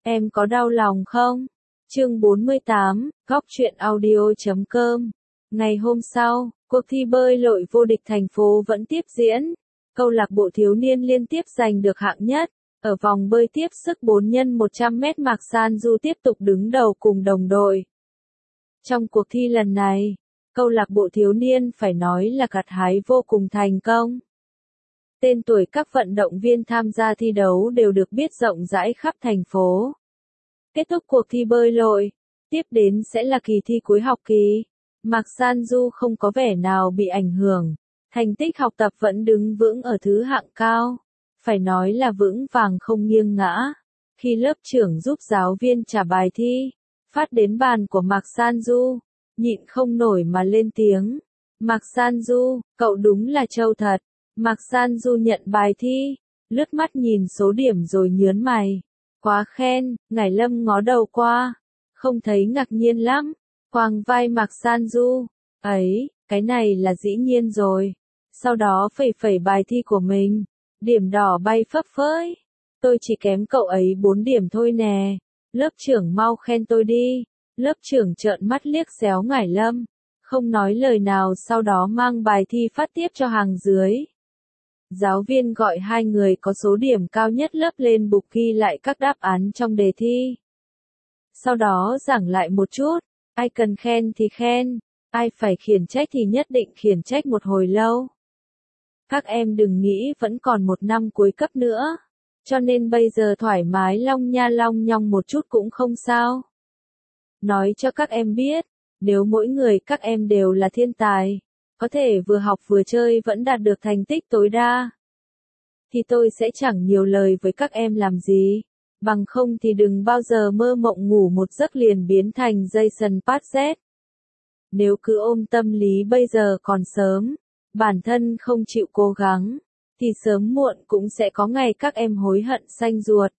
Em có đau lòng không? Chương 48, góc truyện audio.com. Ngày hôm sau, cuộc thi bơi lội vô địch thành phố vẫn tiếp diễn. Câu lạc bộ thiếu niên liên tiếp giành được hạng nhất. Ở vòng bơi tiếp sức 4x100m Mạc San Du tiếp tục đứng đầu cùng đồng đội. Trong cuộc thi lần này, câu lạc bộ thiếu niên phải nói là gặt hái vô cùng thành công. Tên tuổi các vận động viên tham gia thi đấu đều được biết rộng rãi khắp thành phố. Kết thúc cuộc thi bơi lội, tiếp đến sẽ là kỳ thi cuối học kỳ. Mạc San Du không có vẻ nào bị ảnh hưởng, thành tích học tập vẫn đứng vững ở thứ hạng cao, phải nói là vững vàng không nghiêng ngã. Khi lớp trưởng giúp giáo viên trả bài thi, phát đến bàn của Mạc San Du, nhịn không nổi mà lên tiếng. Mạc San Du, cậu đúng là trâu thật. Mạc San Du nhận bài thi, lướt mắt nhìn số điểm rồi nhớn mày. Quá khen, Ngải Lâm ngó đầu qua, không thấy ngạc nhiên lắm, quàng vai Mạc San Du. Ấy, cái này là dĩ nhiên rồi. Sau đó phẩy phẩy bài thi của mình, điểm đỏ bay phấp phới. Tôi chỉ kém cậu ấy 4 điểm thôi nè. Lớp trưởng mau khen tôi đi. Lớp trưởng trợn mắt liếc xéo Ngải Lâm, không nói lời nào, sau đó mang bài thi phát tiếp cho hàng dưới. Giáo viên gọi hai người có số điểm cao nhất lớp lên bục ghi lại các đáp án trong đề thi. Sau đó giảng lại một chút, ai cần khen thì khen, ai phải khiển trách thì nhất định khiển trách một hồi lâu. Các em đừng nghĩ vẫn còn một năm cuối cấp nữa, cho nên bây giờ thoải mái long nha long nhong một chút cũng không sao. Nói cho các em biết, nếu mỗi người các em đều là thiên tài, có thể vừa học vừa chơi vẫn đạt được thành tích tối đa, thì tôi sẽ chẳng nhiều lời với các em làm gì. Bằng không thì đừng bao giờ mơ mộng ngủ một giấc liền biến thành Jason Paget. Nếu cứ ôm tâm lý bây giờ còn sớm, bản thân không chịu cố gắng, thì sớm muộn cũng sẽ có ngày các em hối hận xanh ruột.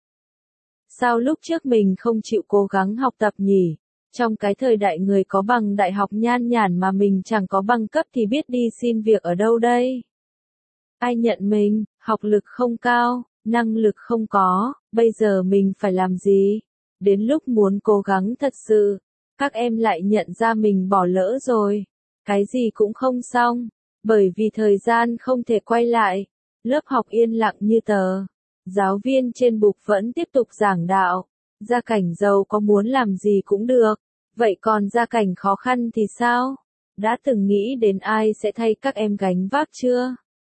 Sao lúc trước mình không chịu cố gắng học tập nhỉ? Trong cái thời đại người có bằng đại học nhan nhản mà mình chẳng có bằng cấp thì biết đi xin việc ở đâu đây? Ai nhận mình, học lực không cao, năng lực không có, bây giờ mình phải làm gì? Đến lúc muốn cố gắng thật sự, các em lại nhận ra mình bỏ lỡ rồi. Cái gì cũng không xong, bởi vì thời gian không thể quay lại. Lớp học yên lặng như tờ. Giáo viên trên bục vẫn tiếp tục giảng đạo. Gia cảnh giàu có muốn làm gì cũng được. Vậy còn gia cảnh khó khăn thì sao? Đã từng nghĩ đến ai sẽ thay các em gánh vác chưa?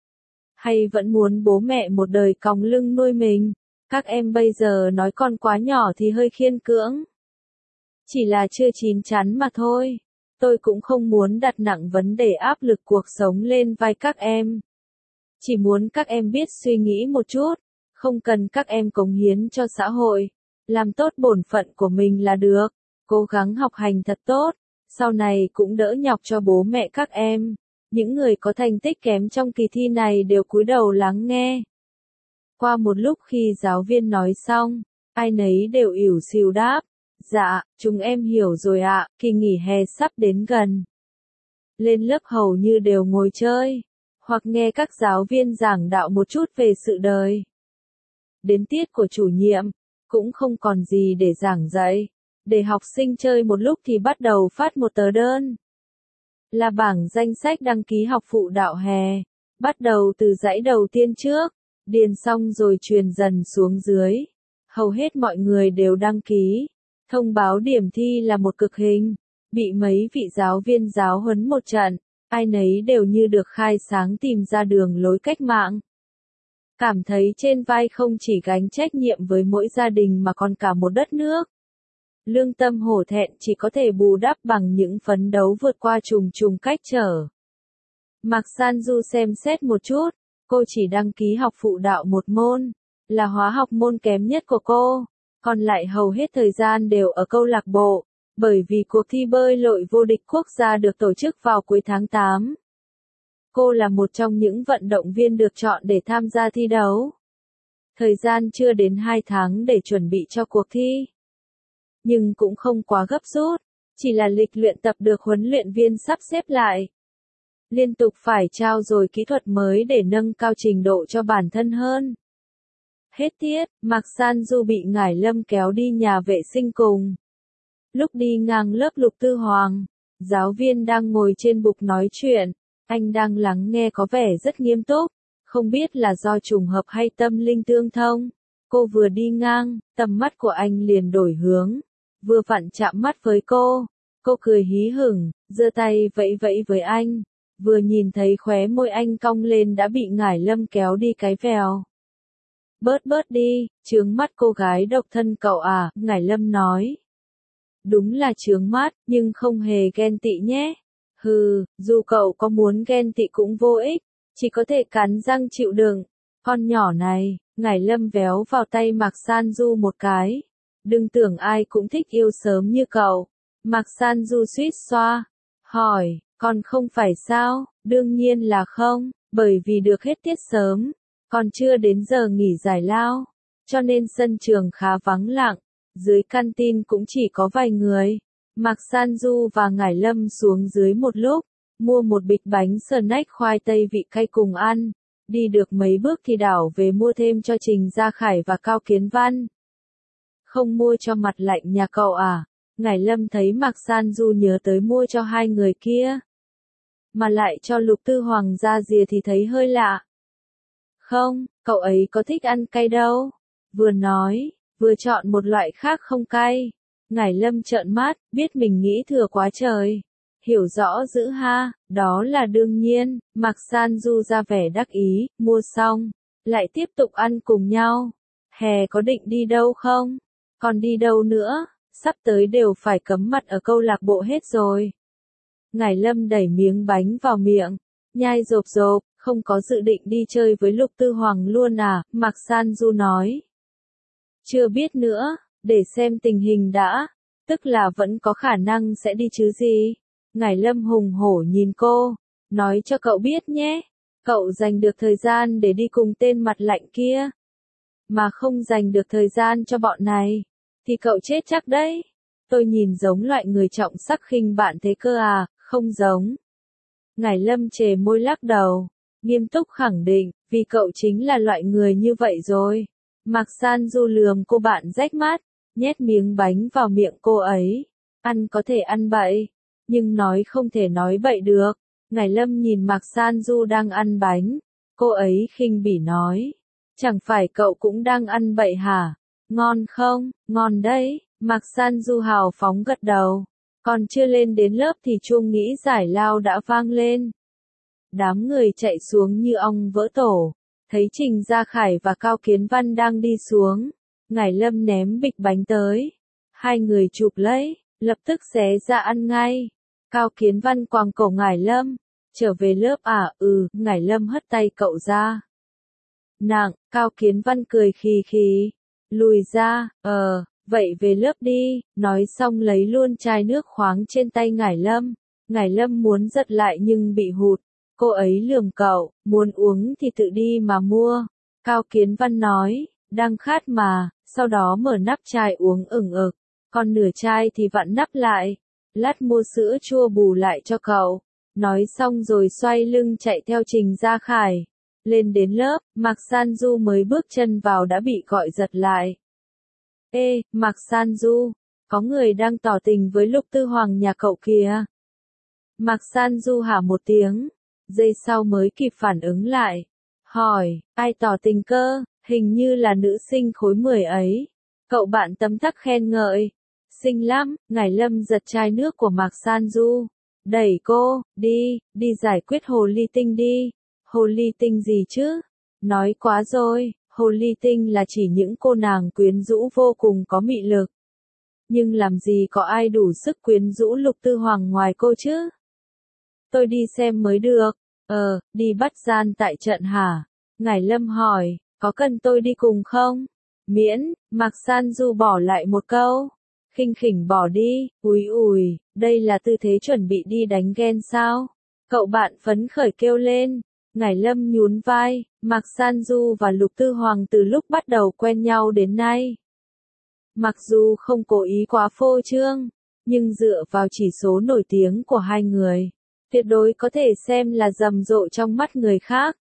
Hay vẫn muốn bố mẹ một đời còng lưng nuôi mình? Các em bây giờ nói con quá nhỏ thì hơi khiên cưỡng. Chỉ là chưa chín chắn mà thôi. Tôi cũng không muốn đặt nặng vấn đề áp lực cuộc sống lên vai các em. Chỉ muốn các em biết suy nghĩ một chút, không cần các em cống hiến cho xã hội. Làm tốt bổn phận của mình là được. Cố gắng học hành thật tốt, sau này cũng đỡ nhọc cho bố mẹ các em. Những người có thành tích kém trong kỳ thi này đều cúi đầu lắng nghe. Qua một lúc khi giáo viên nói xong, ai nấy đều ỉu xìu đáp. Dạ, chúng em hiểu rồi ạ, kỳ nghỉ hè sắp đến gần. Lên lớp hầu như đều ngồi chơi, hoặc nghe các giáo viên giảng đạo một chút về sự đời. Đến tiết của chủ nhiệm, cũng không còn gì để giảng dạy. Để học sinh chơi một lúc thì bắt đầu phát một tờ đơn. Là bảng danh sách đăng ký học phụ đạo hè. Bắt đầu từ dãy đầu tiên trước, điền xong rồi truyền dần xuống dưới. Hầu hết mọi người đều đăng ký. Thông báo điểm thi là một cực hình. Bị mấy vị giáo viên giáo huấn một trận, ai nấy đều như được khai sáng tìm ra đường lối cách mạng. Cảm thấy trên vai không chỉ gánh trách nhiệm với mỗi gia đình mà còn cả một đất nước. Lương tâm hổ thẹn chỉ có thể bù đắp bằng những phấn đấu vượt qua trùng trùng cách trở. Mạc San Du xem xét một chút, cô chỉ đăng ký học phụ đạo một môn, là hóa học môn kém nhất của cô, còn lại hầu hết thời gian đều ở câu lạc bộ, bởi vì cuộc thi bơi lội vô địch quốc gia được tổ chức vào cuối tháng 8. Cô là một trong những vận động viên được chọn để tham gia thi đấu. Thời gian chưa đến 2 tháng để chuẩn bị cho cuộc thi. Nhưng cũng không quá gấp rút, chỉ là lịch luyện tập được huấn luyện viên sắp xếp lại. Liên tục phải trau dồi kỹ thuật mới để nâng cao trình độ cho bản thân hơn. Hết tiết, Mạc San Du bị Ngải Lâm kéo đi nhà vệ sinh cùng. Lúc đi ngang lớp Lục Tư Hoàng, giáo viên đang ngồi trên bục nói chuyện, anh đang lắng nghe có vẻ rất nghiêm túc, không biết là do trùng hợp hay tâm linh tương thông. Cô vừa đi ngang, tầm mắt của anh liền đổi hướng, vừa vặn chạm mắt với cô. Cô cười hí hửng, giơ tay vẫy vẫy với anh, vừa nhìn thấy khóe môi anh cong lên đã bị Ngải Lâm kéo đi cái vèo. Bớt đi, chướng mắt cô gái độc thân cậu à, Ngải Lâm nói. Đúng là chướng mắt, nhưng không hề ghen tị nhé. Hừ, dù cậu có muốn ghen tị cũng vô ích, chỉ có thể cắn răng chịu đựng. Con nhỏ này, Ngải Lâm véo vào tay Mạc San Du một cái. Đừng tưởng ai cũng thích yêu sớm như cậu. Mạc San Du suýt xoa, hỏi, còn không phải sao, đương nhiên là không, bởi vì được hết tiết sớm, còn chưa đến giờ nghỉ giải lao, cho nên sân trường khá vắng lặng, dưới căn tin cũng chỉ có vài người. Mạc San Du và Ngải Lâm xuống dưới một lúc, mua một bịch bánh snack khoai tây vị cay cùng ăn, đi được mấy bước thì đảo về mua thêm cho Trình Gia Khải và Cao Kiến Văn. Không mua cho mặt lạnh nhà cậu à? Ngải Lâm thấy Mạc San Du nhớ tới mua cho hai người kia, mà lại cho Lục Tư Hoàng ra rìa thì thấy hơi lạ. Không, cậu ấy có thích ăn cay đâu. Vừa nói, vừa chọn một loại khác không cay. Ngải Lâm trợn mắt, biết mình nghĩ thừa quá trời. Hiểu rõ dữ ha, đó là đương nhiên. Mạc San Du ra vẻ đắc ý, mua xong, lại tiếp tục ăn cùng nhau. Hè có định đi đâu không? Còn đi đâu nữa? Sắp tới đều phải cấm mặt ở câu lạc bộ hết rồi. Ngải Lâm đẩy miếng bánh vào miệng, nhai rộp rộp, không có dự định đi chơi với Lục Tư Hoàng luôn à, Mạc San Du nói. Chưa biết nữa, để xem tình hình đã, tức là vẫn có khả năng sẽ đi chứ gì. Ngải Lâm hùng hổ nhìn cô, nói cho cậu biết nhé, cậu dành được thời gian để đi cùng tên mặt lạnh kia, mà không dành được thời gian cho bọn này, thì cậu chết chắc đấy. Tôi nhìn giống loại người trọng sắc khinh bạn thế cơ à, không giống. Ngải Lâm chề môi lắc đầu, nghiêm túc khẳng định, vì cậu chính là loại người như vậy rồi. Mạc San Du lườm cô bạn rách mắt, nhét miếng bánh vào miệng cô ấy. Ăn có thể ăn bậy, nhưng nói không thể nói bậy được. Ngải Lâm nhìn Mạc San Du đang ăn bánh, cô ấy khinh bỉ nói, chẳng phải cậu cũng đang ăn bậy hả? Ngon không? Ngon đấy. Mạc San Du hào phóng gật đầu. Còn chưa lên đến lớp thì chuông nghĩ giải lao đã vang lên. Đám người chạy xuống như ong vỡ tổ. Thấy Trình Gia Khải và Cao Kiến Văn đang đi xuống. Ngải Lâm ném bịch bánh tới. Hai người chụp lấy, lập tức xé ra ăn ngay. Cao Kiến Văn quàng cổ Ngải Lâm. Trở về lớp à? Ngải Lâm hất tay cậu ra. Nặng, Cao Kiến Văn cười khì khì. Lùi ra, vậy về lớp đi, nói xong lấy luôn chai nước khoáng trên tay Ngải Lâm. Ngải Lâm muốn giật lại nhưng bị hụt. Cô ấy lườm cậu, muốn uống thì tự đi mà mua. Cao Kiến Văn nói, đang khát mà, sau đó mở nắp chai uống ửng ực. Còn nửa chai thì vặn nắp lại. Lát mua sữa chua bù lại cho cậu. Nói xong rồi xoay lưng chạy theo Trình Gia Khải. Lên đến lớp, Mạc San Du mới bước chân vào đã bị gọi giật lại. Ê, Mạc San Du, có người đang tỏ tình với Lục Tư Hoàng nhà cậu kìa. Mạc San Du hả một tiếng, giây sau mới kịp phản ứng lại. Hỏi, ai tỏ tình cơ, hình như là nữ sinh khối 10 ấy. Cậu bạn tấm tắc khen ngợi. Xinh lắm, Ngải Lâm giật chai nước của Mạc San Du. Đẩy cô, đi giải quyết hồ ly tinh đi. Hồ ly tinh gì chứ? Nói quá rồi, hồ ly tinh là chỉ những cô nàng quyến rũ vô cùng có mị lực. Nhưng làm gì có ai đủ sức quyến rũ Lục Tư Hoàng ngoài cô chứ? Tôi đi xem mới được. Đi bắt gian tại trận hả? Ngải Lâm hỏi, có cần tôi đi cùng không? Miễn, Mạc San Du bỏ lại một câu. Khinh khỉnh bỏ đi, ùi, đây là tư thế chuẩn bị đi đánh ghen sao? Cậu bạn phấn khởi kêu lên. Ngải Lâm nhún vai, Mạc San Du và Lục Tư Hoàng từ lúc bắt đầu quen nhau đến nay. Mặc dù không cố ý quá phô trương, nhưng dựa vào chỉ số nổi tiếng của hai người, tuyệt đối có thể xem là rầm rộ trong mắt người khác.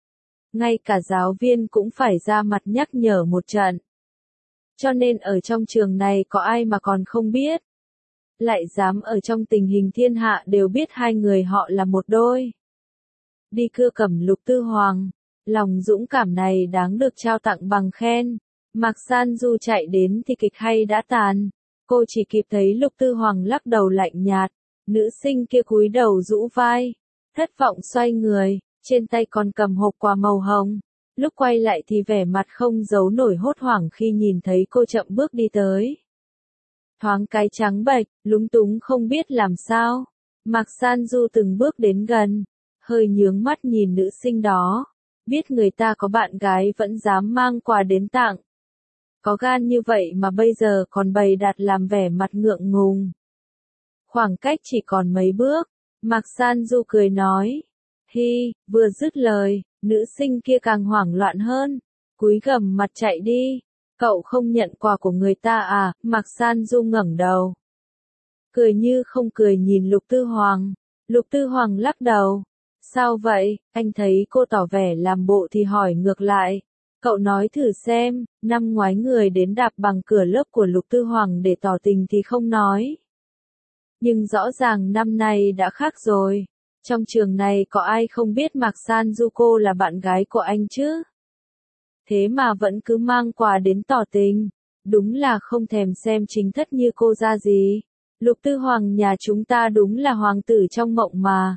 ngay cả giáo viên cũng phải ra mặt nhắc nhở một trận. Cho nên ở trong trường này có ai mà còn không biết. Lại dám ở trong tình hình thiên hạ đều biết hai người họ là một đôi. Đi cưa cầm Lục Tư Hoàng, lòng dũng cảm này đáng được trao tặng bằng khen. Mạc San Du chạy đến thì kịch hay đã tàn. Cô chỉ kịp thấy Lục Tư Hoàng lắc đầu lạnh nhạt, nữ sinh kia cúi đầu rũ vai, thất vọng xoay người, trên tay còn cầm hộp quà màu hồng. Lúc quay lại thì vẻ mặt không giấu nổi hốt hoảng khi nhìn thấy cô chậm bước đi tới. Thoáng cái trắng bệch, lúng túng không biết làm sao. Mạc San Du từng bước đến gần, hơi nhướng mắt nhìn nữ sinh đó, biết người ta có bạn gái vẫn dám mang quà đến tặng. Có gan như vậy mà bây giờ còn bày đặt làm vẻ mặt ngượng ngùng. Khoảng cách chỉ còn mấy bước, Mạc San Du cười nói. Hi, vừa dứt lời, nữ sinh kia càng hoảng loạn hơn, cúi gằm mặt chạy đi. Cậu không nhận quà của người ta à? Mạc San Du ngẩng đầu, cười như không cười nhìn Lục Tư Hoàng. Lục Tư Hoàng lắc đầu. Sao vậy? Anh thấy cô tỏ vẻ làm bộ thì hỏi ngược lại. Cậu nói thử xem, năm ngoái người đến đạp bằng cửa lớp của Lục Tư Hoàng để tỏ tình thì không nói. Nhưng rõ ràng năm nay đã khác rồi. Trong trường này có ai không biết Mạc San Du cô là bạn gái của anh chứ? Thế mà vẫn cứ mang quà đến tỏ tình. Đúng là không thèm xem chính thất như cô ra gì. Lục Tư Hoàng nhà chúng ta đúng là hoàng tử trong mộng mà.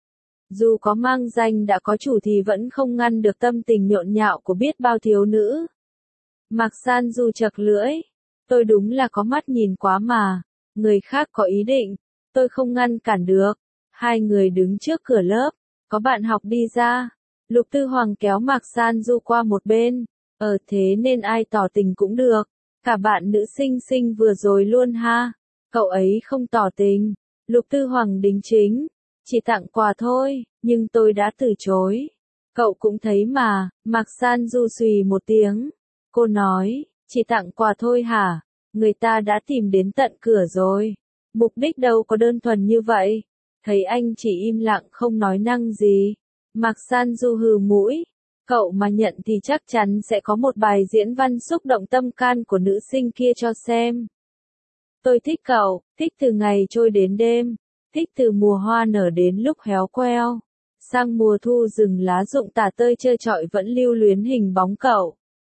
Dù có mang danh đã có chủ thì vẫn không ngăn được tâm tình nhộn nhạo của biết bao thiếu nữ. Mạc San Du chật lưỡi. Tôi đúng là có mắt nhìn quá mà. Người khác có ý định, tôi không ngăn cản được. Hai người đứng trước cửa lớp, có bạn học đi ra. Lục Tư Hoàng kéo Mạc San Du qua một bên. Thế nên ai tỏ tình cũng được. Cả bạn nữ xinh vừa rồi luôn ha. Cậu ấy không tỏ tình. Lục Tư Hoàng đính chính. Chỉ tặng quà thôi, nhưng tôi đã từ chối. Cậu cũng thấy mà. Mạc San Du xùy một tiếng. Cô nói, chỉ tặng quà thôi hả? Người ta đã tìm đến tận cửa rồi. Mục đích đâu có đơn thuần như vậy. Thấy anh chỉ im lặng không nói năng gì. Mạc San Du hừ mũi. Cậu mà nhận thì chắc chắn sẽ có một bài diễn văn xúc động tâm can của nữ sinh kia cho xem. Tôi thích cậu, thích từ ngày trôi đến đêm, thích từ mùa hoa nở đến lúc héo queo, sang mùa thu rừng lá rụng tả tơi trơ trọi vẫn lưu luyến hình bóng cậu.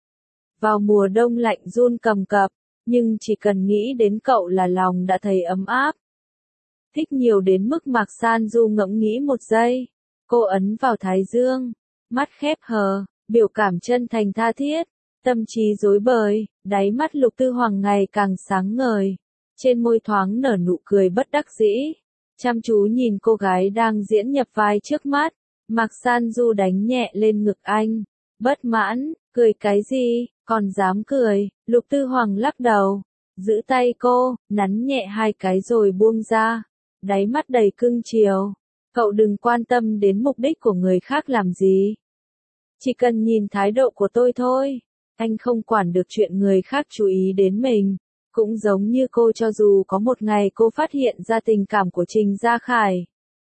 Vào mùa đông lạnh run cầm cập, nhưng chỉ cần nghĩ đến cậu là lòng đã thấy ấm áp. Thích nhiều đến mức Mạc San Du ngẫm nghĩ một giây. Cô ấn vào thái dương, mắt khép hờ, biểu cảm chân thành tha thiết, tâm trí rối bời, đáy mắt Lục Tư Hoàng ngày càng sáng ngời. Trên môi thoáng nở nụ cười bất đắc dĩ, chăm chú nhìn cô gái đang diễn nhập vai trước mắt. Mạc San Du đánh nhẹ lên ngực anh, bất mãn, cười cái gì, còn dám cười. Lục Tư Hoàng lắc đầu, giữ tay cô, nắn nhẹ hai cái rồi buông ra, đáy mắt đầy cưng chiều. Cậu đừng quan tâm đến mục đích của người khác làm gì. Chỉ cần nhìn thái độ của tôi thôi. Anh không quản được chuyện người khác chú ý đến mình. Cũng giống như cô, cho dù có một ngày cô phát hiện ra tình cảm của Trình Gia Khải.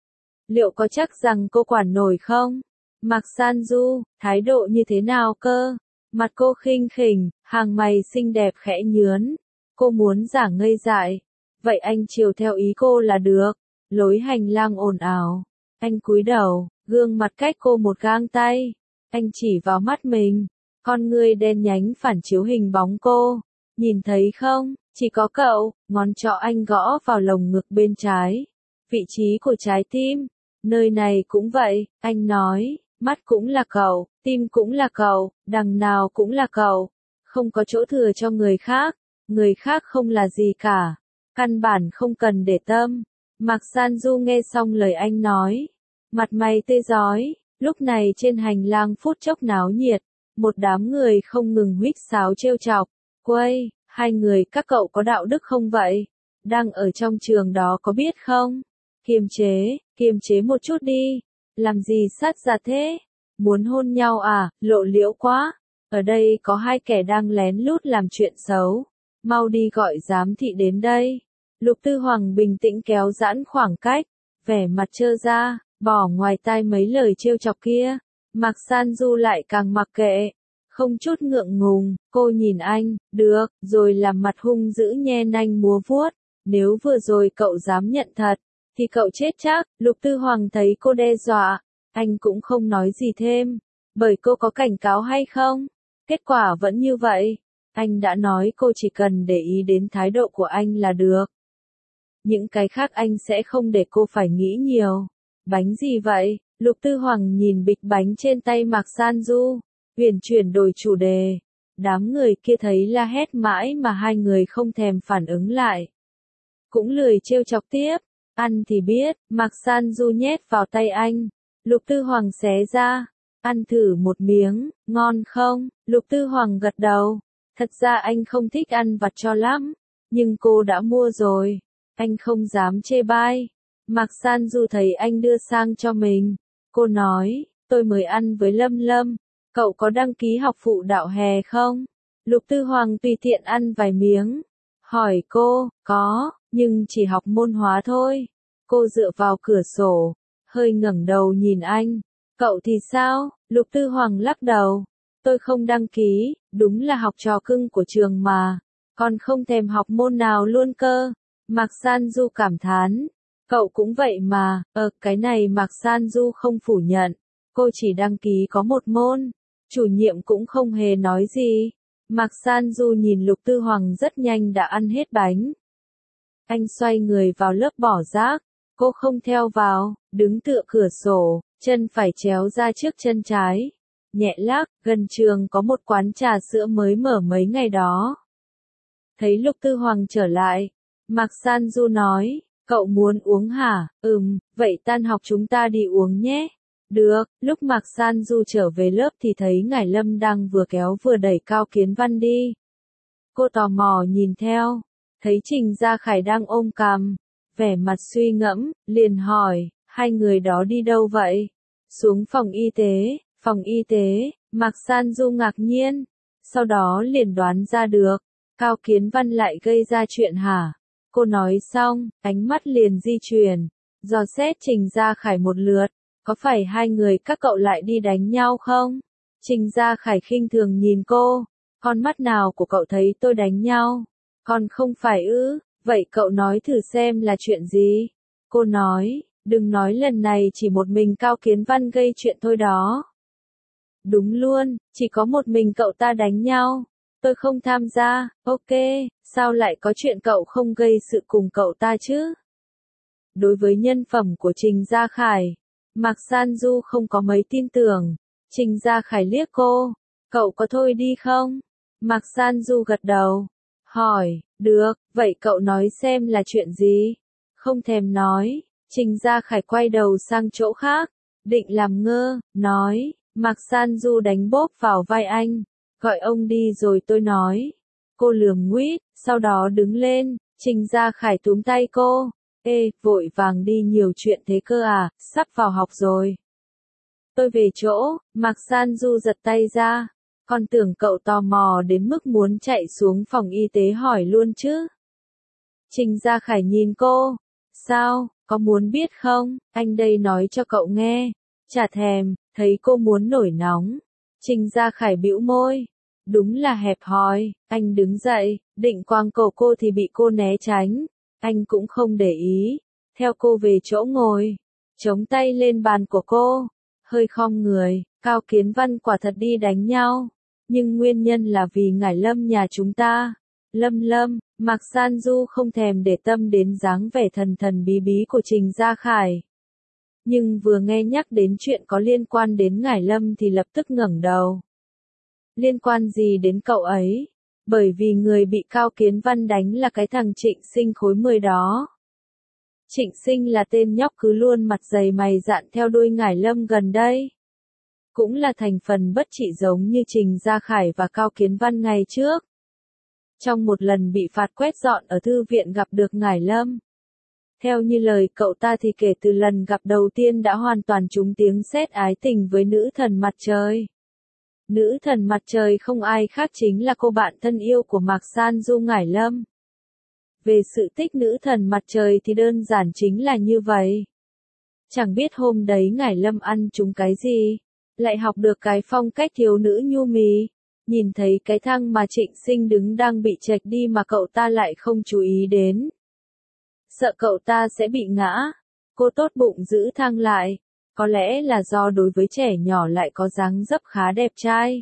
Liệu có chắc rằng cô quản nổi không? Mạc San Du, thái độ như thế nào cơ? Mặt cô khinh khỉnh, hàng mày xinh đẹp khẽ nhướn. Cô muốn giả ngây dại. Vậy anh chiều theo ý cô là được. Lối hành lang ồn ào. Anh cúi đầu, gương mặt cách cô một gang tay. Anh chỉ vào mắt mình. Con ngươi đen nhánh phản chiếu hình bóng cô. Nhìn thấy không, chỉ có cậu. Ngón trỏ anh gõ vào lồng ngực bên trái. Vị trí của trái tim. Nơi này cũng vậy, anh nói. Mắt cũng là cậu, tim cũng là cậu, đằng nào cũng là cậu. Không có chỗ thừa cho người khác. Người khác không là gì cả. Căn bản không cần để tâm. Mạc San Du nghe xong lời anh nói, mặt mày tươi rói. Lúc này trên hành lang phút chốc náo nhiệt, một đám người không ngừng huýt sáo trêu chọc. Quây, hai người các cậu có đạo đức không vậy? Đang ở trong trường đó có biết không? Kiềm chế một chút đi. Làm gì sát ra thế? Muốn hôn nhau à? Lộ liễu quá. Ở đây có hai kẻ đang lén lút làm chuyện xấu. Mau đi gọi giám thị đến đây. Lục Tư Hoàng bình tĩnh kéo giãn khoảng cách, vẻ mặt trơ ra, bỏ ngoài tai mấy lời trêu chọc kia. Mạc San Du lại càng mặc kệ. Không chút ngượng ngùng, cô nhìn anh, được, rồi làm mặt hung dữ nhe nanh múa vuốt. Nếu vừa rồi cậu dám nhận thật, thì cậu chết chắc. Lục Tư Hoàng thấy cô đe dọa, anh cũng không nói gì thêm, bởi cô có cảnh cáo hay không? Kết quả vẫn như vậy. Anh đã nói cô chỉ cần để ý đến thái độ của anh là được. Những cái khác anh sẽ không để cô phải nghĩ nhiều. Bánh gì vậy? Lục Tư Hoàng nhìn bịch bánh trên tay Mạc San Du, huyền chuyển đổi chủ đề. Đám người kia thấy la hét mãi mà hai người không thèm phản ứng lại. Cũng lười trêu chọc tiếp. Ăn thì biết, Mạc San Du nhét vào tay anh. Lục Tư Hoàng xé ra. Ăn thử một miếng, ngon không? Lục Tư Hoàng gật đầu. Thật ra anh không thích ăn vặt cho lắm, nhưng cô đã mua rồi. Anh không dám chê bai. Mạc San Du thấy anh đưa sang cho mình. Cô nói, tôi mới ăn với Lâm Lâm. Cậu có đăng ký học phụ đạo hè không? Lục Tư Hoàng tùy tiện ăn vài miếng. Hỏi cô, có, nhưng chỉ học môn hóa thôi. Cô dựa vào cửa sổ, hơi ngẩng đầu nhìn anh. Cậu thì sao? Lục Tư Hoàng lắc đầu. Tôi không đăng ký, đúng là học trò cưng của trường mà. Còn không thèm học môn nào luôn cơ. Mạc San Du cảm thán. Cậu cũng vậy mà, cái này Mạc San Du không phủ nhận. Cô chỉ đăng ký có một môn. Chủ nhiệm cũng không hề nói gì. Mạc San Du nhìn Lục Tư Hoàng rất nhanh đã ăn hết bánh. Anh xoay người vào lớp bỏ rác. Cô không theo vào, đứng tựa cửa sổ, chân phải chéo ra trước chân trái. Nhẹ lắc, gần trường có một quán trà sữa mới mở mấy ngày đó. Thấy Lục Tư Hoàng trở lại, Mạc San Du nói, cậu muốn uống hả? Vậy tan học chúng ta đi uống nhé. Được, lúc Mạc San Du trở về lớp thì thấy Ngải Lâm đang vừa kéo vừa đẩy Cao Kiến Văn đi. Cô tò mò nhìn theo, thấy Trình Gia Khải đang ôm cằm, vẻ mặt suy ngẫm, liền hỏi, hai người đó đi đâu vậy? Xuống phòng y tế, Mạc San Du ngạc nhiên, sau đó liền đoán ra được, Cao Kiến Văn lại gây ra chuyện hả? Cô nói xong, ánh mắt liền di chuyển, dò xét Trình Gia Khải một lượt, có phải hai người các cậu lại đi đánh nhau không? Trình Gia Khải khinh thường nhìn cô, con mắt nào của cậu thấy tôi đánh nhau? Con không phải ư, vậy cậu nói thử xem là chuyện gì? Cô nói, đừng nói lần này chỉ một mình Cao Kiến Văn gây chuyện thôi đó. Đúng luôn, chỉ có một mình cậu ta đánh nhau. Tôi không tham gia, ok, sao lại có chuyện cậu không gây sự cùng cậu ta chứ? Đối với nhân phẩm của Trình Gia Khải, Mạc San Du không có mấy tin tưởng. Trình Gia Khải liếc cô, cậu có thôi đi không? Mạc San Du gật đầu, hỏi, được, vậy cậu nói xem là chuyện gì? Không thèm nói, Trình Gia Khải quay đầu sang chỗ khác, định làm ngơ, nói, Mạc San Du đánh bóp vào vai anh, gọi ông đi rồi tôi nói. Cô lườm nguýt, sau đó đứng lên, Trình Gia Khải túm tay cô, vội vàng đi nhiều chuyện thế cơ à, sắp vào học rồi. Tôi về chỗ, Mạc San Du giật tay ra, còn tưởng cậu tò mò đến mức muốn chạy xuống phòng y tế hỏi luôn chứ. Trình Gia Khải nhìn cô, sao, có muốn biết không, anh đây nói cho cậu nghe, chả thèm, thấy cô muốn nổi nóng. Trình Gia Khải bĩu môi, đúng là hẹp hòi, anh đứng dậy, định quàng cổ cô thì bị cô né tránh, anh cũng không để ý, theo cô về chỗ ngồi, chống tay lên bàn của cô, hơi khom người, Cao Kiến Văn quả thật đi đánh nhau, nhưng nguyên nhân là vì Ngải Lâm nhà chúng ta. Lâm, Mạc San Du không thèm để tâm đến dáng vẻ thần thần bí bí của Trình Gia Khải. Nhưng vừa nghe nhắc đến chuyện có liên quan đến Ngải Lâm thì lập tức ngẩng đầu. Liên quan gì đến cậu ấy? Bởi vì người bị Cao Kiến Văn đánh là cái thằng Trịnh Sinh khối 10 đó. Trịnh Sinh là tên nhóc cứ luôn mặt dày mày dạn theo đuôi Ngải Lâm gần đây. Cũng là thành phần bất trị giống như Trình Gia Khải và Cao Kiến Văn ngày trước. Trong một lần bị phạt quét dọn ở thư viện gặp được Ngải Lâm. Theo như lời cậu ta thì kể từ lần gặp đầu tiên đã hoàn toàn trúng tiếng sét ái tình với nữ thần mặt trời. Nữ thần mặt trời không ai khác chính là cô bạn thân yêu của Mạc San Du Ngải Lâm. Về sự tích nữ thần mặt trời thì đơn giản chính là như vậy. Chẳng biết hôm đấy Ngải Lâm ăn trúng cái gì. lại học được cái phong cách thiếu nữ nhu mì. Nhìn thấy cái thang mà Trịnh Sinh đứng đang bị chệch đi mà cậu ta lại không chú ý đến. Sợ cậu ta sẽ bị ngã. Cô tốt bụng giữ thang lại. Có lẽ là do đối với trẻ nhỏ lại có dáng dấp khá đẹp trai.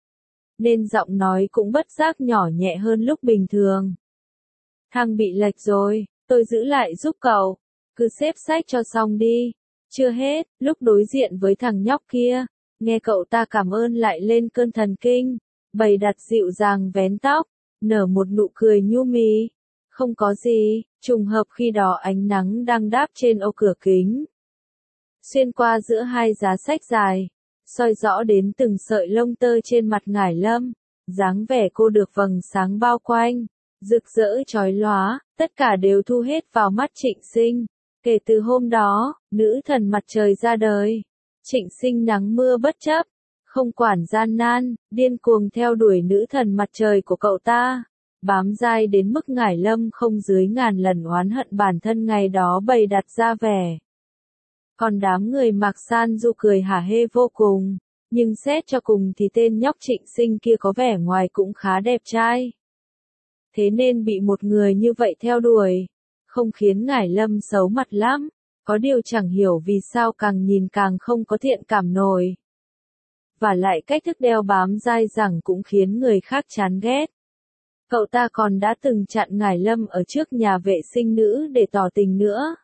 Nên giọng nói cũng bất giác nhỏ nhẹ hơn lúc bình thường. Thang bị lệch rồi, tôi giữ lại giúp cậu. Cứ xếp sách cho xong đi. Chưa hết, lúc đối diện với thằng nhóc kia, nghe cậu ta cảm ơn lại lên cơn thần kinh. Bày đặt dịu dàng vén tóc, nở một nụ cười nhu mì. Không có gì, trùng hợp khi đó ánh nắng đang đáp trên ô cửa kính. Xuyên qua giữa hai giá sách dài, soi rõ đến từng sợi lông tơ trên mặt Ngải Lâm, dáng vẻ cô được vầng sáng bao quanh, rực rỡ chói lóa, tất cả đều thu hết vào mắt Trịnh Sinh. Kể từ hôm đó, nữ thần mặt trời ra đời. Trịnh Sinh nắng mưa bất chấp, không quản gian nan, điên cuồng theo đuổi nữ thần mặt trời của cậu ta, bám dai đến mức Ngải Lâm không dưới ngàn lần oán hận bản thân ngày đó bày đặt ra vẻ. Còn đám người Mạc San Du cười hả hê vô cùng, nhưng xét cho cùng thì tên nhóc Trịnh Sinh kia có vẻ ngoài cũng khá đẹp trai. Thế nên bị một người như vậy theo đuổi, không khiến Ngải Lâm xấu mặt lắm, có điều chẳng hiểu vì sao càng nhìn càng không có thiện cảm nổi. Và lại cách thức đeo bám dai dẳng cũng khiến người khác chán ghét. Cậu ta còn đã từng chặn Ngải Lâm ở trước nhà vệ sinh nữ để tỏ tình nữa.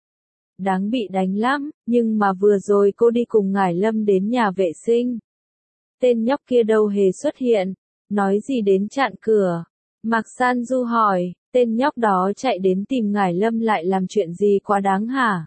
Đáng bị đánh lắm, nhưng mà vừa rồi cô đi cùng Ngải Lâm đến nhà vệ sinh. Tên nhóc kia đâu hề xuất hiện, nói gì đến chặn cửa. Mạc San Du hỏi, tên nhóc đó chạy đến tìm Ngải Lâm lại làm chuyện gì quá đáng hả?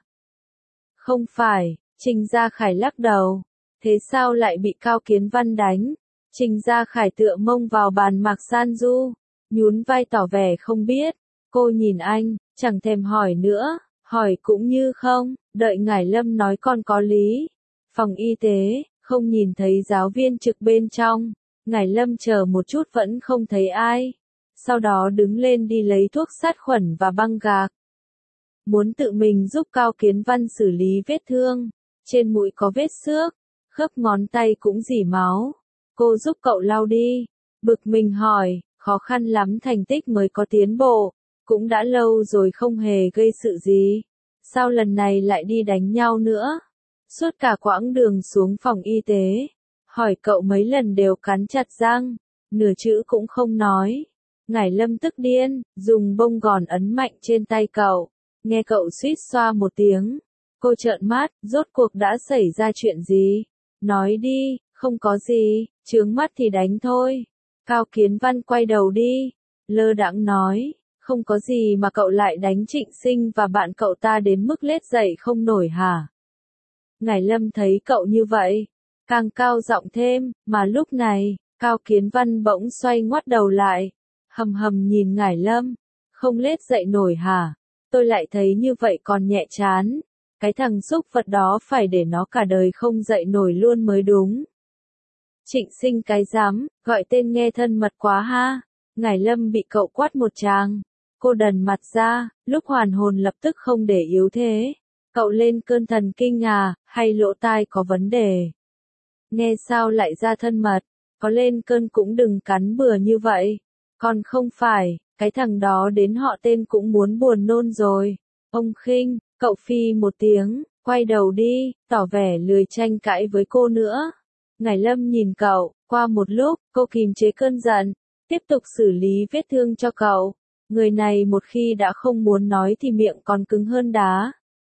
Không phải, Trình Gia Khải lắc đầu. Thế sao lại bị Cao Kiến Văn đánh? Trình Gia Khải tựa mông vào bàn Mạc San Du, nhún vai tỏ vẻ không biết. Cô nhìn anh, chẳng thèm hỏi nữa, hỏi cũng như không, đợi Ngải Lâm nói con có lý. Phòng y tế, không nhìn thấy giáo viên trực bên trong. Ngải Lâm chờ một chút vẫn không thấy ai. Sau đó đứng lên đi lấy thuốc sát khuẩn và băng gạc. Muốn tự mình giúp Cao Kiến Văn xử lý vết thương. Trên mũi có vết xước, khớp ngón tay cũng rỉ máu. Cô giúp cậu lau đi. Bực mình hỏi, khó khăn lắm thành tích mới có tiến bộ. Cũng đã lâu rồi không hề gây sự gì. Sao lần này lại đi đánh nhau nữa? Suốt cả quãng đường xuống phòng y tế. Hỏi cậu mấy lần đều cắn chặt răng. Nửa chữ cũng không nói. Ngải Lâm tức điên, dùng bông gòn ấn mạnh trên tay cậu. Nghe cậu suýt xoa một tiếng. Cô trợn mắt, rốt cuộc đã xảy ra chuyện gì? Nói đi, không có gì, chướng mắt thì đánh thôi. Cao Kiến Văn quay đầu đi. Lơ đãng nói, không có gì mà cậu lại đánh Trịnh Sinh và bạn cậu ta đến mức lết dậy không nổi hả? Ngải Lâm thấy cậu như vậy, càng cao giọng thêm, mà lúc này, Cao Kiến Văn bỗng xoay ngoắt đầu lại, hầm hầm nhìn Ngải Lâm, không lết dậy nổi hả? Tôi lại thấy như vậy còn nhẹ chán. Cái thằng xúc vật đó phải để nó cả đời không dậy nổi luôn mới đúng. Trịnh Sinh cái dám, gọi tên nghe thân mật quá ha. Ngải Lâm bị cậu quát một tràng. Cô đần mặt ra, lúc hoàn hồn lập tức không để yếu thế. Cậu lên cơn thần kinh à, hay lỗ tai có vấn đề? Nghe sao lại ra thân mật, có lên cơn cũng đừng cắn bừa như vậy. Còn không phải, cái thằng đó đến họ tên cũng muốn buồn nôn rồi. Ông khinh, cậu phi một tiếng, quay đầu đi, tỏ vẻ lười tranh cãi với cô nữa. Ngải Lâm nhìn cậu, qua một lúc, cô kìm chế cơn giận, tiếp tục xử lý vết thương cho cậu. Người này một khi đã không muốn nói thì miệng còn cứng hơn đá.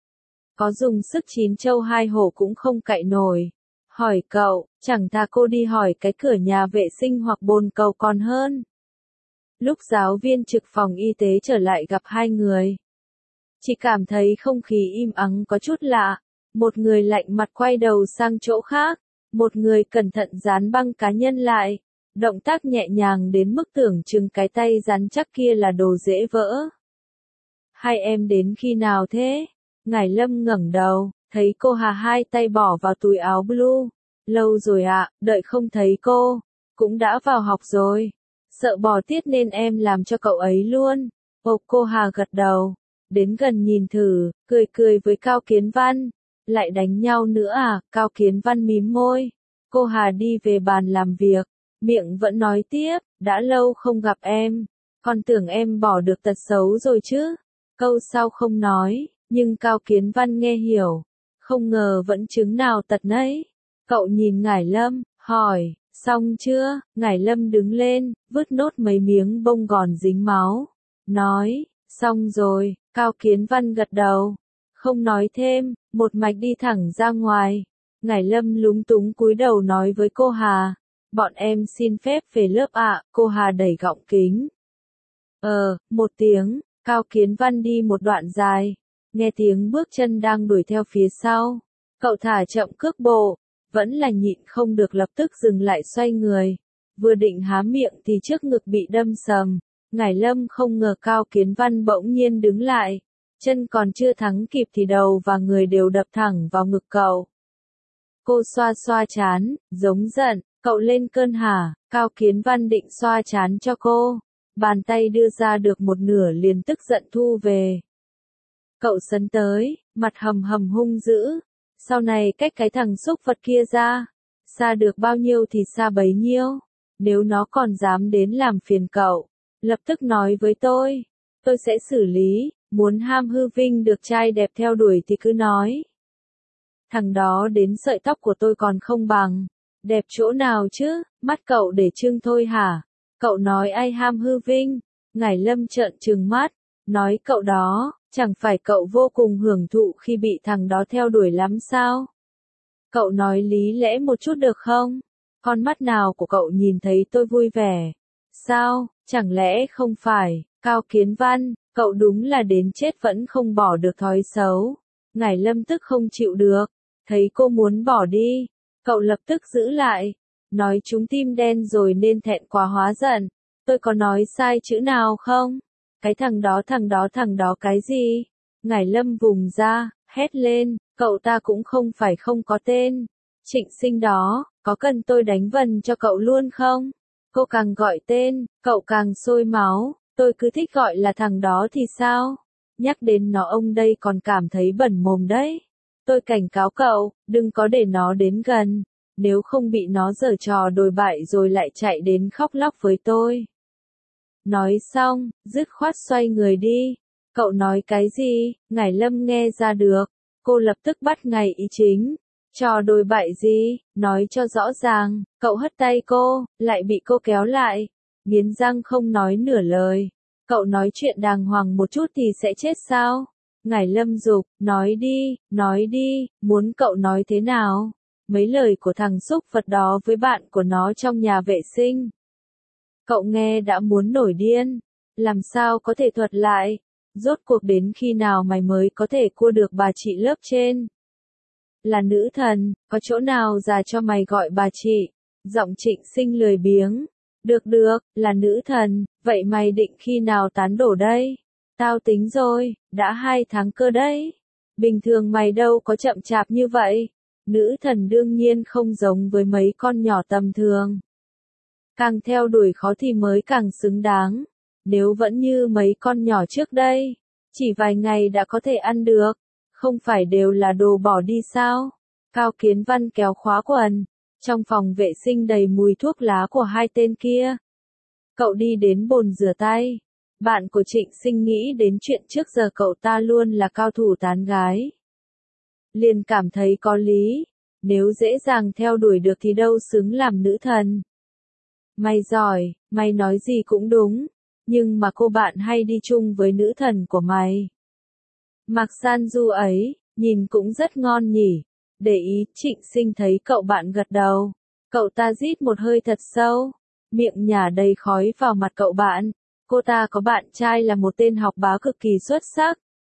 Có dùng sức chín châu hai hổ cũng không cạy nổi. Hỏi cậu, chẳng thà cô đi hỏi cái cửa nhà vệ sinh hoặc bồn cầu còn hơn. Lúc giáo viên trực phòng y tế trở lại gặp hai người, chỉ cảm thấy không khí im ắng có chút lạ. Một người lạnh mặt quay đầu sang chỗ khác, một người cẩn thận dán băng cá nhân lại. Động tác nhẹ nhàng đến mức tưởng chừng cái tay rắn chắc kia là đồ dễ vỡ. Hai em đến khi nào thế? Ngải Lâm ngẩng đầu, thấy cô Hà hai tay bỏ vào túi áo blue. Lâu rồi ạ, đợi không thấy cô. Cũng đã vào học rồi. Sợ bỏ tiết nên em làm cho cậu ấy luôn. Cô Hà gật đầu. Đến gần nhìn thử, cười cười với Cao Kiến Văn. Lại đánh nhau nữa à? Cao Kiến Văn mím môi. Cô Hà đi về bàn làm việc, miệng vẫn nói tiếp, đã lâu không gặp em, con tưởng em bỏ được tật xấu rồi chứ. Câu sau không nói, nhưng Cao Kiến Văn nghe hiểu, không ngờ vẫn chứng nào tật nấy. Cậu nhìn Ngải Lâm, hỏi, xong chưa? Ngải Lâm đứng lên, vứt nốt mấy miếng bông gòn dính máu, nói, xong rồi. Cao Kiến Văn gật đầu, không nói thêm, một mạch đi thẳng ra ngoài. Ngải Lâm lúng túng cúi đầu nói với cô Hà, bọn em xin phép về lớp ạ. Cô Hà đẩy gọng kính. Một tiếng, Cao Kiến Văn đi một đoạn dài, nghe tiếng bước chân đang đuổi theo phía sau. Cậu thả chậm cước bộ, vẫn là nhịn không được lập tức dừng lại xoay người. Vừa định há miệng thì trước ngực bị đâm sầm. Ngải Lâm không ngờ Cao Kiến Văn bỗng nhiên đứng lại. Chân còn chưa thắng kịp thì đầu và người đều đập thẳng vào ngực cậu. Cô xoa xoa trán, giống giận, cậu lên cơn hả? Cao Kiến Văn định xoa trán cho cô. Bàn tay đưa ra được một nửa liền tức giận thu về. Cậu sấn tới, mặt hầm hầm hung dữ. Sau này cách cái thằng xúc vật kia ra. Xa được bao nhiêu thì xa bấy nhiêu. Nếu nó còn dám đến làm phiền cậu, lập tức nói với tôi sẽ xử lý. Muốn ham hư vinh được trai đẹp theo đuổi thì cứ nói. Thằng đó đến sợi tóc của tôi còn không bằng. Đẹp chỗ nào chứ, mắt cậu để trưng thôi hả? Cậu nói ai ham hư vinh? Ngải Lâm trợn trừng mắt, nói cậu đó, chẳng phải cậu vô cùng hưởng thụ khi bị thằng đó theo đuổi lắm sao? Cậu nói lý lẽ một chút được không? Con mắt nào của cậu nhìn thấy tôi vui vẻ? Sao, chẳng lẽ không phải, Cao Kiến Văn, cậu đúng là đến chết vẫn không bỏ được thói xấu. Ngải Lâm tức không chịu được, thấy cô muốn bỏ đi, cậu lập tức giữ lại, nói chúng tim đen rồi nên thẹn quá hóa giận. Tôi có nói sai chữ nào không? Cái thằng đó cái gì? Ngải Lâm vùng ra, hét lên, cậu ta cũng không phải không có tên. Trịnh Sinh đó, có cần tôi đánh vần cho cậu luôn không? Cô càng gọi tên, cậu càng sôi máu, tôi cứ thích gọi là thằng đó thì sao? Nhắc đến nó ông đây còn cảm thấy bẩn mồm đấy. Tôi cảnh cáo cậu, đừng có để nó đến gần, nếu không bị nó giở trò đồi bại rồi lại chạy đến khóc lóc với tôi. Nói xong, dứt khoát xoay người đi. Cậu nói cái gì? Ngải Lâm nghe ra được. Cô lập tức bắt ngay ý chính. Trò đồi bại gì? Nói cho rõ ràng. Cậu hất tay cô, lại bị cô kéo lại. Nghiến răng không nói nửa lời. Cậu nói chuyện đàng hoàng một chút thì sẽ chết sao? Ngải Lâm giục, nói đi, muốn cậu nói thế nào? Mấy lời của thằng xúc vật đó với bạn của nó trong nhà vệ sinh. Cậu nghe đã muốn nổi điên. Làm sao có thể thuật lại? Rốt cuộc đến khi nào mày mới có thể cua được bà chị lớp trên? Là nữ thần, có chỗ nào già cho mày gọi bà chị? Giọng Trịnh Sinh lười biếng. Được, là nữ thần, vậy mày định khi nào tán đổ đây? Tao tính rồi, đã 2 tháng cơ đấy. Bình thường mày đâu có chậm chạp như vậy. Nữ thần đương nhiên không giống với mấy con nhỏ tầm thường. Càng theo đuổi khó thì mới càng xứng đáng. Nếu vẫn như mấy con nhỏ trước đây, chỉ vài ngày đã có thể ăn được, không phải đều là đồ bỏ đi sao? Cao Kiến Văn kéo khóa quần, trong phòng vệ sinh đầy mùi thuốc lá của hai tên kia. Cậu đi đến bồn rửa tay. Bạn của Trịnh Sinh nghĩ đến chuyện trước giờ cậu ta luôn là cao thủ tán gái. Liền cảm thấy có lý, nếu dễ dàng theo đuổi được thì đâu xứng làm nữ thần. Mày giỏi, mày nói gì cũng đúng, nhưng mà cô bạn hay đi chung với nữ thần của mày. Mạc San Du ấy, nhìn cũng rất ngon nhỉ. Để ý, Trịnh Sinh thấy cậu bạn gật đầu. Cậu ta rít một hơi thật sâu, miệng nhả đầy khói vào mặt cậu bạn. Cô ta có bạn trai là một tên học bá cực kỳ xuất sắc.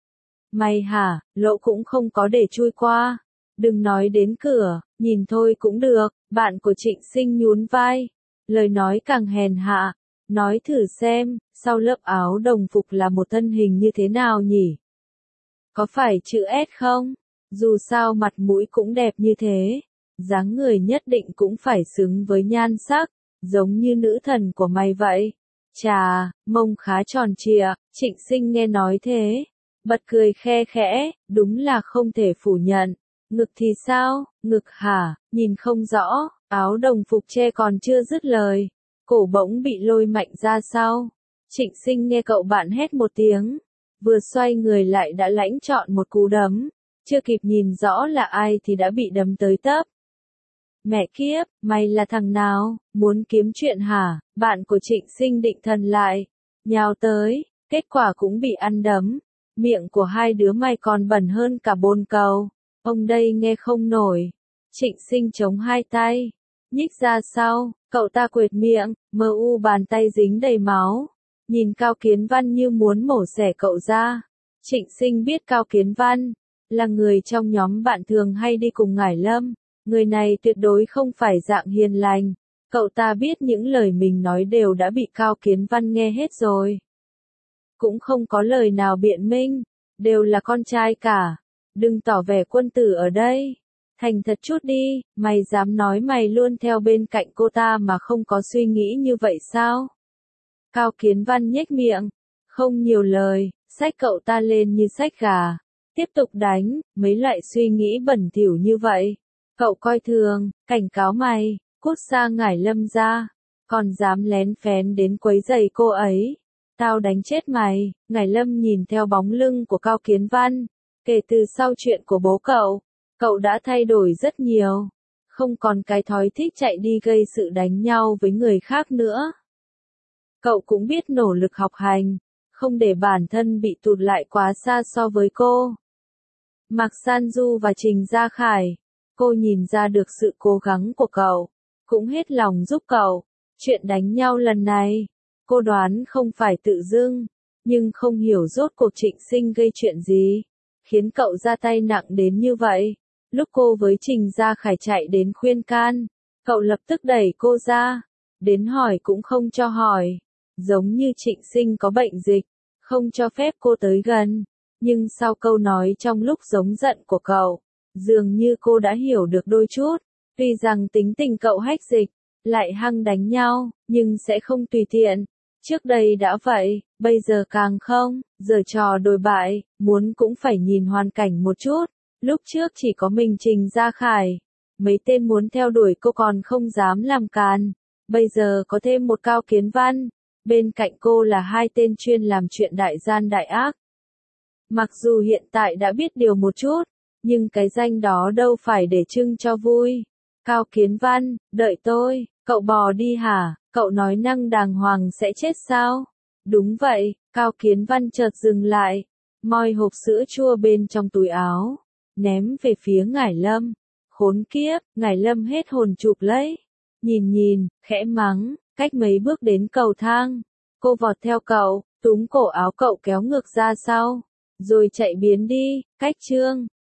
Mày hả, lỗ cũng không có để chui qua. Đừng nói đến cửa, nhìn thôi cũng được. Bạn của Trịnh Sinh nhún vai. Lời nói càng hèn hạ. Nói thử xem, sau lớp áo đồng phục là một thân hình như thế nào nhỉ? Có phải chữ S không? Dù sao mặt mũi cũng đẹp như thế. Dáng người nhất định cũng phải xứng với nhan sắc, giống như nữ thần của mày vậy. Chà, mông khá tròn trịa, Trịnh Sinh nghe nói thế. Bật cười khe khẽ, đúng là không thể phủ nhận. Ngực thì sao, ngực hả, nhìn không rõ, Áo đồng phục che còn chưa dứt lời, cổ bỗng bị lôi mạnh ra sau. Trịnh Sinh nghe cậu bạn hét một tiếng, vừa xoay người lại đã lãnh trọn một cú đấm, chưa kịp nhìn rõ là ai thì đã bị đấm tới tấp. Mẹ kiếp, mày là thằng nào, muốn kiếm chuyện hả? Bạn của Trịnh Sinh định thần lại, nhào tới, kết quả cũng bị ăn đấm. Miệng của hai đứa mày còn bẩn hơn cả bồn cầu. Ông đây nghe không nổi. Trịnh Sinh chống hai tay, nhích ra sau, cậu ta quệt miệng, mờ u bàn tay dính đầy máu. Nhìn Cao Kiến Văn như muốn mổ xẻ cậu ra. Trịnh Sinh biết Cao Kiến Văn là người trong nhóm bạn thường hay đi cùng Ngải Lâm. Người này tuyệt đối không phải dạng hiền lành. Cậu ta biết những lời mình nói đều đã bị Cao Kiến Văn nghe hết rồi. Cũng không có lời nào biện minh. Đều là con trai cả. Đừng tỏ vẻ quân tử ở đây. Thành thật chút đi, mày dám nói mày luôn theo bên cạnh cô ta mà không có suy nghĩ như vậy sao? Cao Kiến Văn nhếch miệng, không nhiều lời, xách cậu ta lên như xách gà. Tiếp tục đánh, mấy loại suy nghĩ bẩn thỉu như vậy. Cậu coi thường, cảnh cáo mày, cút xa Ngải Lâm ra. Còn dám lén phén đến quấy rầy cô ấy. Tao đánh chết mày. Ngải Lâm nhìn theo bóng lưng của Cao Kiến Văn. Kể từ sau chuyện của bố cậu đã thay đổi rất nhiều. Không còn cái thói thích chạy đi gây sự đánh nhau với người khác nữa. Cậu cũng biết nỗ lực học hành, không để bản thân bị tụt lại quá xa so với cô. Mạc San Du và Trình Gia Khải, cô nhìn ra được sự cố gắng của cậu, cũng hết lòng giúp cậu. Chuyện đánh nhau lần này, cô đoán không phải tự dưng, nhưng không hiểu rốt cuộc Trịnh Sinh gây chuyện gì, khiến cậu ra tay nặng đến như vậy. Lúc cô với Trình Gia Khải chạy đến khuyên can, cậu lập tức đẩy cô ra, đến hỏi cũng không cho hỏi, giống như Trịnh Sinh có bệnh dịch, không cho phép cô tới gần. Nhưng sau câu nói trong lúc giống giận của cậu, dường như cô đã hiểu được đôi chút, tuy rằng tính tình cậu hách dịch, lại hăng đánh nhau, nhưng sẽ không tùy tiện. Trước đây đã vậy, bây giờ càng không, giở trò đồi bại, muốn cũng phải nhìn hoàn cảnh một chút. Lúc trước chỉ có mình Trình Gia Khải, mấy tên muốn theo đuổi cô còn không dám làm càn, bây giờ có thêm một Cao Kiến Văn, bên cạnh cô là hai tên chuyên làm chuyện đại gian đại ác. Mặc dù hiện tại đã biết điều một chút, nhưng cái danh đó đâu phải để trưng cho vui. Cao Kiến Văn, đợi tôi, cậu bò đi hả, cậu nói năng đàng hoàng sẽ chết sao? Đúng vậy, Cao Kiến Văn chợt dừng lại, moi hộp sữa chua bên trong túi áo, ném về phía Ngải Lâm. Khốn kiếp, Ngải Lâm hết hồn chụp lấy. Nhìn, khẽ mắng, cách mấy bước đến cầu thang. Cô vọt theo cậu, túm cổ áo cậu kéo ngược ra sau, rồi chạy biến đi, cách chương.